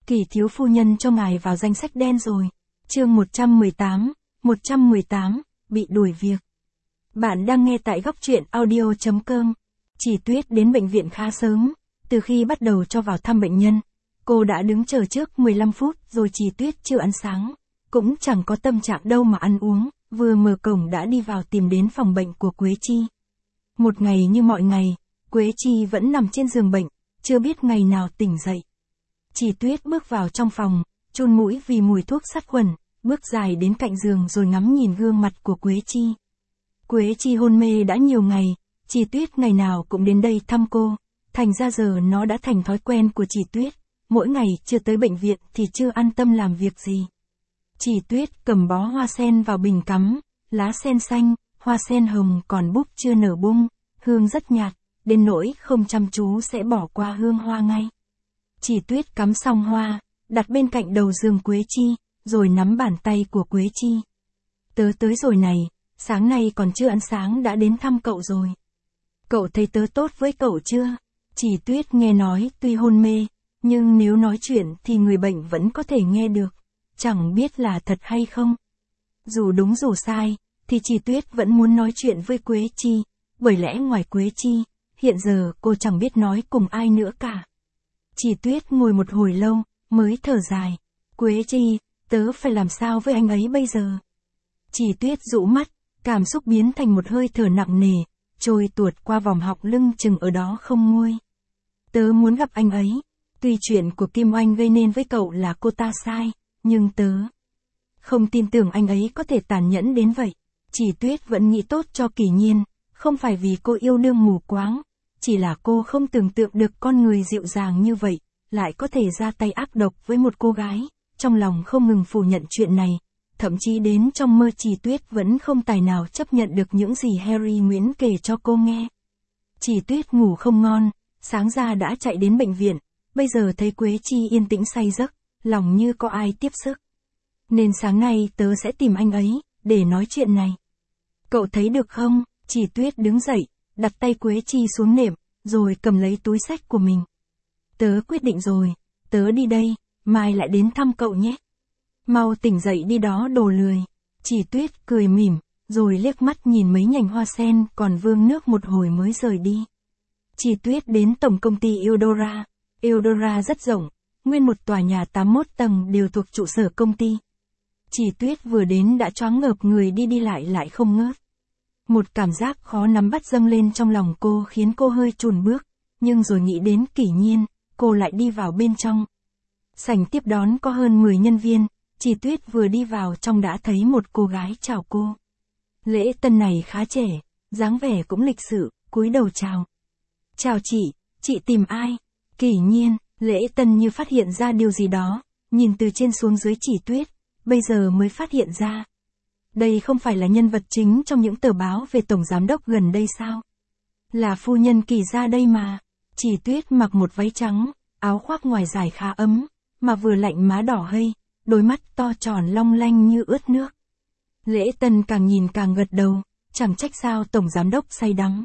Kỳ thiếu phu nhân cho ngài vào danh sách đen rồi. Chương 118, bị đuổi việc. Bạn đang nghe tại góc truyện audio.com. Chỉ Tuyết đến bệnh viện khá sớm, từ khi bắt đầu cho vào thăm bệnh nhân. Cô đã đứng chờ trước 15 phút rồi Chỉ Tuyết chưa ăn sáng, cũng chẳng có tâm trạng đâu mà ăn uống, vừa mở cổng đã đi vào tìm đến phòng bệnh của Quế Chi. Một ngày như mọi ngày, Quế Chi vẫn nằm trên giường bệnh, chưa biết ngày nào tỉnh dậy. Chỉ Tuyết bước vào trong phòng, chun mũi vì mùi thuốc sát khuẩn, bước dài đến cạnh giường rồi ngắm nhìn gương mặt của Quế Chi. Quế Chi hôn mê đã nhiều ngày, Chỉ Tuyết ngày nào cũng đến đây thăm cô, thành ra giờ nó đã thành thói quen của Chỉ Tuyết, mỗi ngày chưa tới bệnh viện thì chưa an tâm làm việc gì. Chỉ Tuyết cầm bó hoa sen vào bình cắm, lá sen xanh, hoa sen hồng còn búp chưa nở bung, hương rất nhạt, đến nỗi không chăm chú sẽ bỏ qua hương hoa ngay. Chỉ Tuyết cắm xong hoa, đặt bên cạnh đầu giường Quế Chi, rồi nắm bàn tay của Quế Chi. Tớ tới rồi này, sáng nay còn chưa ăn sáng đã đến thăm cậu rồi. Cậu thấy tớ tốt với cậu chưa? Chỉ Tuyết nghe nói tuy hôn mê, nhưng nếu nói chuyện thì người bệnh vẫn có thể nghe được, chẳng biết là thật hay không. Dù đúng dù sai, thì Chỉ Tuyết vẫn muốn nói chuyện với Quế Chi, bởi lẽ ngoài Quế Chi, hiện giờ cô chẳng biết nói cùng ai nữa cả. Chỉ Tuyết ngồi một hồi lâu, mới thở dài. Quế Chi, tớ phải làm sao với anh ấy bây giờ? Chỉ Tuyết rũ mắt, cảm xúc biến thành một hơi thở nặng nề, trôi tuột qua vòng họng lưng chừng ở đó không nguôi. Tớ muốn gặp anh ấy. Tuy chuyện của Kim Oanh gây nên với cậu là cô ta sai, nhưng tớ không tin tưởng anh ấy có thể tàn nhẫn đến vậy. Chỉ Tuyết vẫn nghĩ tốt cho Kỷ Nhiên, không phải vì cô yêu đương mù quáng, chỉ là cô không tưởng tượng được con người dịu dàng như vậy, lại có thể ra tay ác độc với một cô gái, trong lòng không ngừng phủ nhận chuyện này, thậm chí đến trong mơ Chỉ Tuyết vẫn không tài nào chấp nhận được những gì Harry Nguyễn kể cho cô nghe. Chỉ Tuyết ngủ không ngon, sáng ra đã chạy đến bệnh viện, bây giờ thấy Quế Chi yên tĩnh say giấc, lòng như có ai tiếp sức. Nên sáng nay tớ sẽ tìm anh ấy, để nói chuyện này. Cậu thấy được không? Chỉ Tuyết đứng dậy, đặt tay Quế Chi xuống nệm, rồi cầm lấy túi xách của mình. Tớ quyết định rồi, tớ đi đây, mai lại đến thăm cậu nhé. Mau tỉnh dậy đi đó đồ lười. Chỉ Tuyết cười mỉm, rồi liếc mắt nhìn mấy nhành hoa sen còn vương nước một hồi mới rời đi. Chỉ Tuyết đến tổng công ty Eudora. Eudora rất rộng, nguyên một tòa nhà 81 tầng đều thuộc trụ sở công ty. Chỉ Tuyết vừa đến đã choáng ngợp người đi lại không ngớt. Một cảm giác khó nắm bắt dâng lên trong lòng cô khiến cô hơi chùn bước, nhưng rồi nghĩ đến Kỷ Nhiên, cô lại đi vào bên trong. Sảnh tiếp đón có hơn 10 nhân viên, Chỉ Tuyết vừa đi vào trong đã thấy một cô gái chào cô. Lễ tân này khá trẻ, dáng vẻ cũng lịch sự, cúi đầu chào. Chào chị tìm ai? Kỷ Nhiên, Lễ tân như phát hiện ra điều gì đó, nhìn từ trên xuống dưới Chỉ Tuyết, bây giờ mới phát hiện ra. Đây không phải là nhân vật chính trong những tờ báo về tổng giám đốc gần đây sao? Là phu nhân Kỳ ra đây mà. Chỉ Tuyết mặc một váy trắng, áo khoác ngoài dài khá ấm, mà vừa lạnh má đỏ hây, đôi mắt to tròn long lanh như ướt nước. Lễ tân càng nhìn càng gật đầu, chẳng trách sao tổng giám đốc say đắm.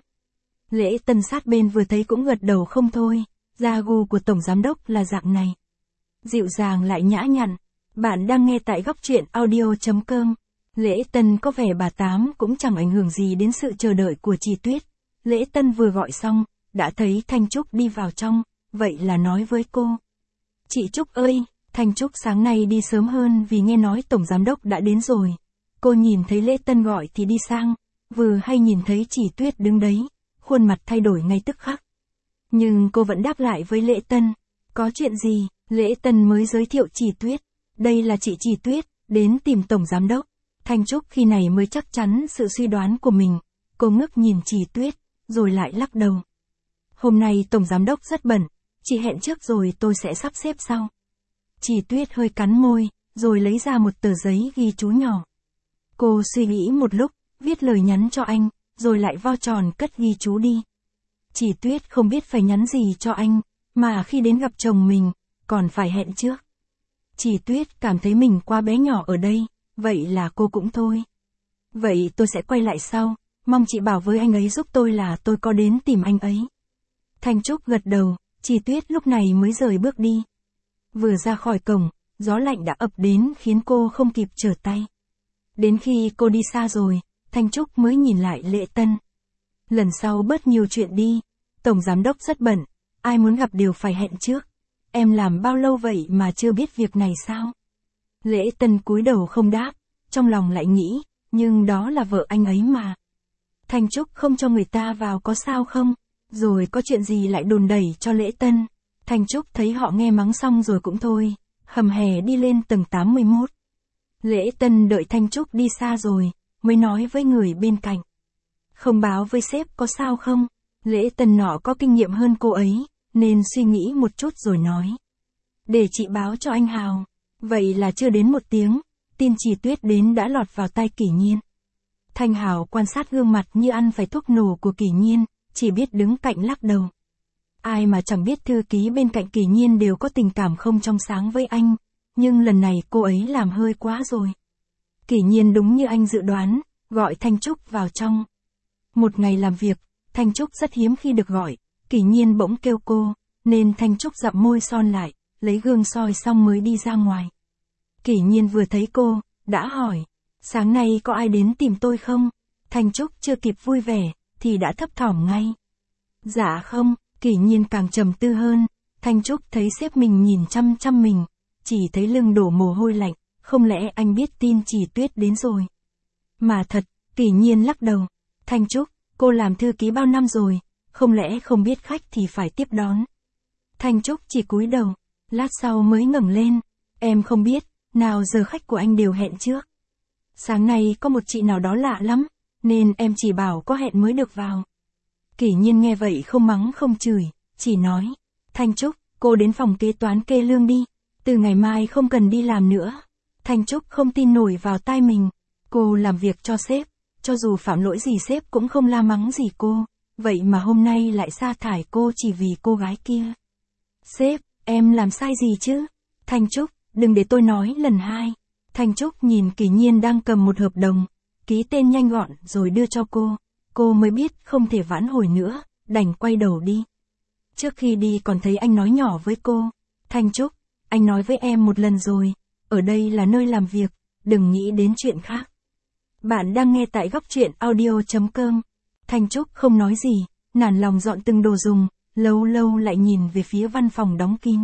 Lễ tân sát bên vừa thấy cũng gật đầu không thôi, da gu của tổng giám đốc là dạng này. Dịu dàng lại nhã nhặn. Bạn đang nghe tại góc truyện audio.com. Lễ tân có vẻ bà Tám cũng chẳng ảnh hưởng gì đến sự chờ đợi của Chỉ Tuyết. Lễ tân vừa gọi xong, đã thấy Thanh Trúc đi vào trong, vậy là nói với cô. Chị Trúc ơi, Thanh Trúc sáng nay đi sớm hơn vì nghe nói tổng giám đốc đã đến rồi. Cô nhìn thấy Lễ tân gọi thì đi sang, vừa hay nhìn thấy Chỉ Tuyết đứng đấy, khuôn mặt thay đổi ngay tức khắc. Nhưng cô vẫn đáp lại với Lễ tân. Có chuyện gì? Lễ tân mới giới thiệu Chỉ Tuyết. Đây là chị Chỉ Tuyết, đến tìm tổng giám đốc. Thanh Trúc khi này mới chắc chắn sự suy đoán của mình. Cô ngước nhìn Chỉ Tuyết, rồi lại lắc đầu. Hôm nay tổng giám đốc rất bận, chị hẹn trước rồi tôi sẽ sắp xếp sau. Chỉ Tuyết hơi cắn môi, rồi lấy ra một tờ giấy ghi chú nhỏ. Cô suy nghĩ một lúc, viết lời nhắn cho anh, rồi lại vo tròn cất ghi chú đi. Chỉ Tuyết không biết phải nhắn gì cho anh, mà khi đến gặp chồng mình, còn phải hẹn trước. Chỉ Tuyết cảm thấy mình quá bé nhỏ ở đây, vậy là cô cũng thôi. Vậy tôi sẽ quay lại sau, mong chị bảo với anh ấy giúp tôi là tôi có đến tìm anh ấy. Thanh Trúc gật đầu, Chỉ Tuyết lúc này mới rời bước đi. Vừa ra khỏi cổng, gió lạnh đã ập đến khiến cô không kịp trở tay. Đến khi cô đi xa rồi, Thanh Trúc mới nhìn lại Lễ Tân. Lần sau bớt nhiều chuyện đi, Tổng Giám Đốc rất bận, ai muốn gặp đều phải hẹn trước. Em làm bao lâu vậy mà chưa biết việc này sao? Lễ Tân cúi đầu không đáp, trong lòng lại nghĩ, nhưng đó là vợ anh ấy mà. Thanh Trúc không cho người ta vào có sao không? Rồi có chuyện gì lại đồn đẩy cho Lễ Tân? Thanh Trúc thấy họ nghe mắng xong rồi cũng thôi, hầm hè đi lên tầng 81. Lễ Tân đợi Thanh Trúc đi xa rồi, mới nói với người bên cạnh. Không báo với sếp có sao không? Lễ Tân nọ có kinh nghiệm hơn cô ấy, nên suy nghĩ một chút rồi nói. Để chị báo cho anh Hào. Vậy là chưa đến 1 tiếng, tin Trì Tuyết đến đã lọt vào tai Kỷ Nhiên. Thanh Hào quan sát gương mặt như ăn phải thuốc nổ của Kỷ Nhiên, chỉ biết đứng cạnh lắc đầu. Ai mà chẳng biết thư ký bên cạnh Kỷ Nhiên đều có tình cảm không trong sáng với anh, nhưng lần này cô ấy làm hơi quá rồi. Kỷ Nhiên đúng như anh dự đoán, gọi Thanh Trúc vào trong. Một ngày làm việc, Thanh Trúc rất hiếm khi được gọi, Kỷ Nhiên bỗng kêu cô, nên Thanh Trúc dặm môi son lại, lấy gương soi xong mới đi ra ngoài. Kỷ Nhiên vừa thấy cô, đã hỏi, sáng nay có ai đến tìm tôi không? Thanh Trúc chưa kịp vui vẻ, thì đã thấp thỏm ngay. Dạ không, Kỷ Nhiên càng trầm tư hơn, Thanh Trúc thấy sếp mình nhìn chăm chăm mình, chỉ thấy lưng đổ mồ hôi lạnh, không lẽ anh biết tin Trì Tuyết đến rồi? Mà thật, Kỷ Nhiên lắc đầu, Thanh Trúc, cô làm thư ký bao năm rồi, không lẽ không biết khách thì phải tiếp đón. Thanh Trúc chỉ cúi đầu, lát sau mới ngẩng lên, em không biết, nào giờ khách của anh đều hẹn trước. Sáng nay có một chị nào đó lạ lắm, nên em chỉ bảo có hẹn mới được vào. Kỷ Nhiên nghe vậy không mắng không chửi, chỉ nói, Thanh Trúc, cô đến phòng kế toán kê lương đi, từ ngày mai không cần đi làm nữa. Thanh Trúc không tin nổi vào tai mình, cô làm việc cho sếp, cho dù phạm lỗi gì sếp cũng không la mắng gì cô, vậy mà hôm nay lại sa thải cô chỉ vì cô gái kia. Sếp, em làm sai gì chứ? Thanh Trúc, đừng để tôi nói lần hai. Thanh Trúc nhìn Kỷ Nhiên đang cầm một hợp đồng, ký tên nhanh gọn rồi đưa cho cô mới biết không thể vãn hồi nữa, đành quay đầu đi. Trước khi đi còn thấy anh nói nhỏ với cô, Thanh Trúc, anh nói với em một lần rồi, ở đây là nơi làm việc, đừng nghĩ đến chuyện khác. Bạn đang nghe tại góc truyện audio.com. Thanh Trúc không nói gì, nản lòng dọn từng đồ dùng, lâu lâu lại nhìn về phía văn phòng đóng kín.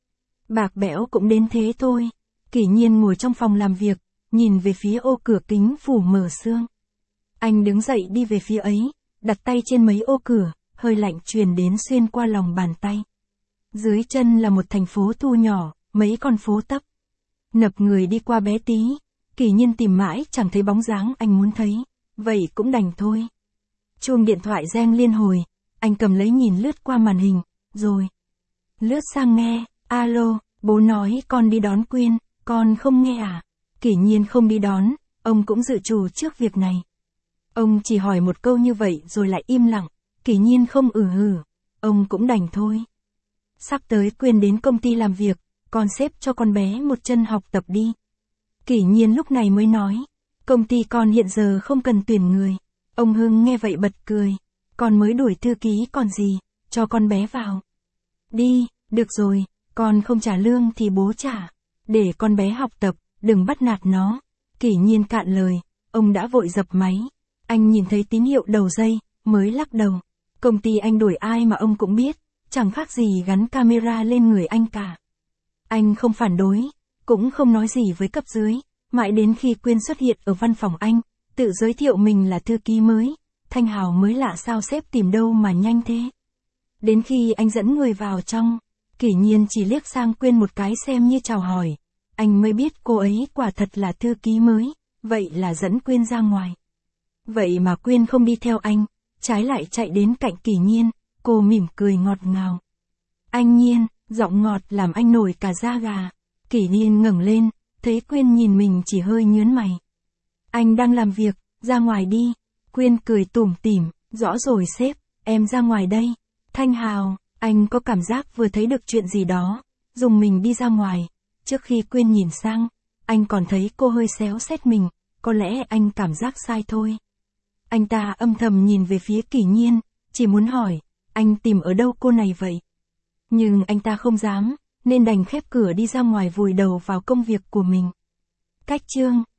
Bạc bẽo cũng đến thế thôi. Kỷ Nhiên ngồi trong phòng làm việc, nhìn về phía ô cửa kính phủ mờ sương. Anh đứng dậy đi về phía ấy, đặt tay trên mấy ô cửa, hơi lạnh truyền đến xuyên qua lòng bàn tay. Dưới chân là một thành phố thu nhỏ, mấy con phố tấp. Nập người đi qua bé tí, Kỷ Nhiên tìm mãi chẳng thấy bóng dáng anh muốn thấy, vậy cũng đành thôi. Chuông điện thoại reng liên hồi, anh cầm lấy nhìn lướt qua màn hình, rồi lướt sang nghe, alo, bố nói con đi đón Quyên, con không nghe à? Kỷ Nhiên không đi đón, ông cũng dự trù trước việc này. Ông chỉ hỏi một câu như vậy rồi lại im lặng, Kỷ Nhiên không ông cũng đành thôi. Sắp tới Quyên đến công ty làm việc, con xếp cho con bé một chân học tập đi. Kỷ Nhiên lúc này mới nói, công ty con hiện giờ không cần tuyển người. Ông Hưng nghe vậy bật cười, con mới đuổi thư ký còn gì, cho con bé vào. Đi, được rồi, con không trả lương thì bố trả, để con bé học tập, đừng bắt nạt nó. Kỷ Nhiên cạn lời, ông đã vội dập máy. Anh nhìn thấy tín hiệu đầu dây, mới lắc đầu. Công ty anh đuổi ai mà ông cũng biết, chẳng khác gì gắn camera lên người anh cả. Anh không phản đối, cũng không nói gì với cấp dưới, mãi đến khi Quyên xuất hiện ở văn phòng anh, tự giới thiệu mình là thư ký mới, Thanh Hào mới lạ sao sếp tìm đâu mà nhanh thế. Đến khi anh dẫn người vào trong, Kỷ Nhiên chỉ liếc sang Quyên một cái xem như chào hỏi, anh mới biết cô ấy quả thật là thư ký mới, vậy là dẫn Quyên ra ngoài. Vậy mà Quyên không đi theo anh, trái lại chạy đến cạnh Kỷ Nhiên, cô mỉm cười ngọt ngào. Anh Nhiên, giọng ngọt làm anh nổi cả da gà. Kỷ Nhiên ngẩng lên, thấy Quyên nhìn mình chỉ hơi nhướng mày. Anh đang làm việc, ra ngoài đi. Quyên cười tủm tỉm, rõ rồi sếp, em ra ngoài đây. Thanh Hào, anh có cảm giác vừa thấy được chuyện gì đó, dùng mình đi ra ngoài. Trước khi Quyên nhìn sang, anh còn thấy cô hơi xéo xét mình, có lẽ anh cảm giác sai thôi. Anh ta âm thầm nhìn về phía Kỷ Nhiên, chỉ muốn hỏi, anh tìm ở đâu cô này vậy? Nhưng anh ta không dám, nên đành khép cửa đi ra ngoài vùi đầu vào công việc của mình. Cách chương